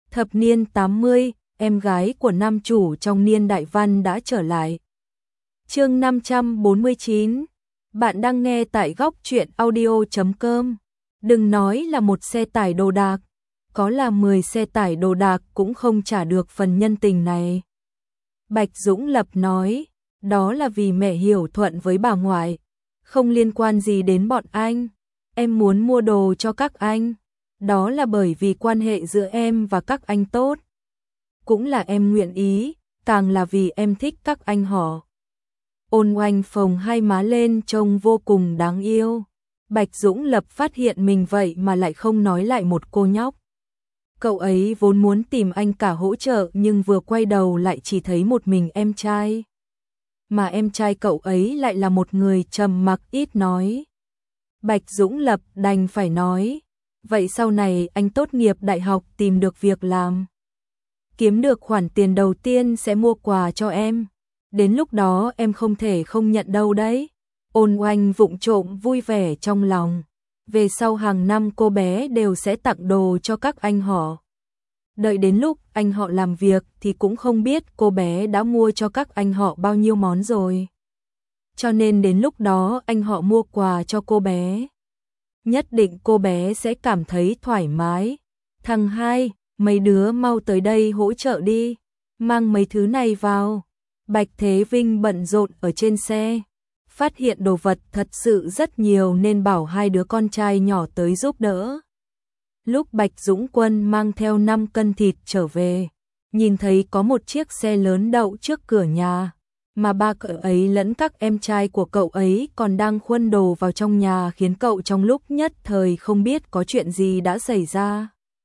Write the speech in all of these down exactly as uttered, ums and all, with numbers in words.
Thập niên tám mươi, em gái của nam chủ trong Niên Đại Văn đã trở lại. Chương năm trăm bốn mươi chín. Bạn đang nghe tại góc truyện audio chấm com. Đừng nói là một xe tải đồ đạc, có là mười xe tải đồ đạc cũng không trả được phần nhân tình này. Bạch Dũng Lập nói, đó là vì mẹ hiểu thuận với bà ngoại, không liên quan gì đến bọn anh. Em muốn mua đồ cho các anh, đó là bởi vì quan hệ giữa em và các anh tốt. Cũng là em nguyện ý, càng là vì em thích các anh họ. Ôn Oanh phồng hai má lên trông vô cùng đáng yêu. Bạch Dũng Lập phát hiện mình vậy mà lại không nói lại một cô nhóc. Cậu ấy vốn muốn tìm anh cả hỗ trợ nhưng vừa quay đầu lại chỉ thấy một mình em trai. Mà em trai cậu ấy lại là một người trầm mặc ít nói. Bạch Dũng Lập đành phải nói, vậy sau này anh tốt nghiệp đại học tìm được việc làm, kiếm được khoản tiền đầu tiên sẽ mua quà cho em. Đến lúc đó em không thể không nhận đâu đấy. Ôn Oanh vụng trộm vui vẻ trong lòng. Về sau hàng năm cô bé đều sẽ tặng đồ cho các anh họ. Đợi đến lúc anh họ làm việc thì cũng không biết cô bé đã mua cho các anh họ bao nhiêu món rồi. Cho nên đến lúc đó anh họ mua quà cho cô bé, nhất định cô bé sẽ cảm thấy thoải mái. Thằng hai, mấy đứa mau tới đây hỗ trợ đi, mang mấy thứ này vào. Bạch Thế Vinh bận rộn ở trên xe, phát hiện đồ vật thật sự rất nhiều nên bảo hai đứa con trai nhỏ tới giúp đỡ. Lúc Bạch Dũng Quân mang theo năm cân thịt trở về, nhìn thấy có một chiếc xe lớn đậu trước cửa nhà, mà ba cậu ấy lẫn các em trai của cậu ấy còn đang khuân đồ vào trong nhà khiến cậu trong lúc nhất thời không biết có chuyện gì đã xảy ra.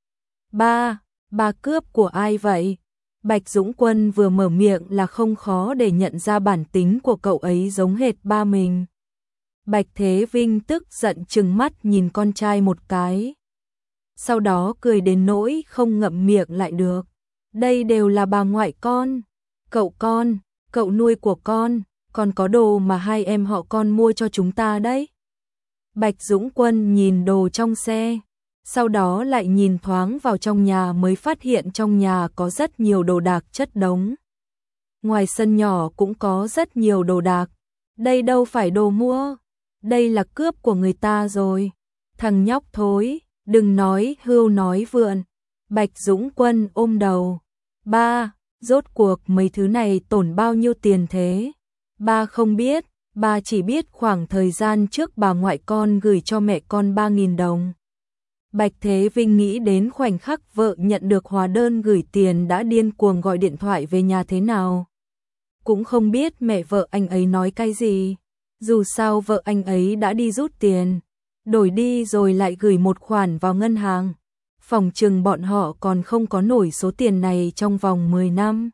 Ba, ba cướp của ai vậy? Bạch Dũng Quân vừa mở miệng là không khó để nhận ra bản tính của cậu ấy giống hệt ba mình. Bạch Thế Vinh tức giận trừng mắt nhìn con trai một cái, sau đó cười đến nỗi không ngậm miệng lại được. Đây đều là bà ngoại con, cậu con, cậu nuôi của con, còn có đồ mà hai em họ con mua cho chúng ta đấy. Bạch Dũng Quân nhìn đồ trong xe, sau đó lại nhìn thoáng vào trong nhà mới phát hiện trong nhà có rất nhiều đồ đạc chất đống. Ngoài sân nhỏ cũng có rất nhiều đồ đạc. Đây đâu phải đồ mua, đây là cướp của người ta rồi. Thằng nhóc thối, đừng nói hưu nói vượn. Bạch Dũng Quân ôm đầu. Ba, rốt cuộc mấy thứ này tổn bao nhiêu tiền thế? Ba không biết, ba chỉ biết khoảng thời gian trước bà ngoại con gửi cho mẹ con ba nghìn đồng. Bạch Thế Vinh nghĩ đến khoảnh khắc vợ nhận được hóa đơn gửi tiền đã điên cuồng gọi điện thoại về nhà thế nào. Cũng không biết mẹ vợ anh ấy nói cái gì. Dù sao vợ anh ấy đã đi rút tiền, đổi đi rồi lại gửi một khoản vào ngân hàng. Phòng chừng bọn họ còn không có nổi số tiền này trong vòng mười năm.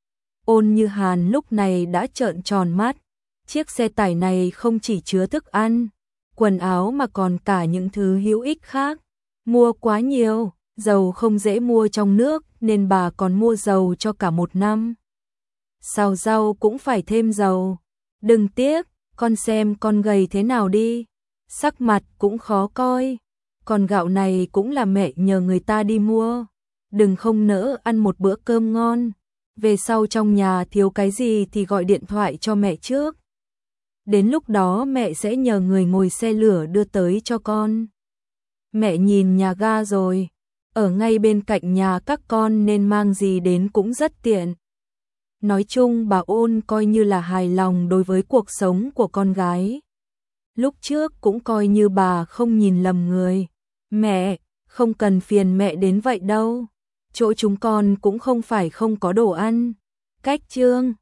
Ôn Như Hàn lúc này đã trợn tròn mắt. Chiếc xe tải này không chỉ chứa thức ăn, quần áo mà còn cả những thứ hữu ích khác. Mua quá nhiều, dầu không dễ mua trong nước nên bà còn mua dầu cho cả một năm. Xào rau cũng phải thêm dầu. Đừng tiếc, con xem con gầy thế nào đi, sắc mặt cũng khó coi. Còn gạo này cũng là mẹ nhờ người ta đi mua. Đừng không nỡ ăn một bữa cơm ngon. Về sau trong nhà thiếu cái gì thì gọi điện thoại cho mẹ trước. Đến lúc đó mẹ sẽ nhờ người ngồi xe lửa đưa tới cho con. Mẹ nhìn nhà ga rồi, ở ngay bên cạnh nhà các con nên mang gì đến cũng rất tiện. Nói chung bà Ôn coi như là hài lòng đối với cuộc sống của con gái. Lúc trước cũng coi như bà không nhìn lầm người. Mẹ, không cần phiền mẹ đến vậy đâu. Chỗ chúng con cũng không phải không có đồ ăn. Cách Trương,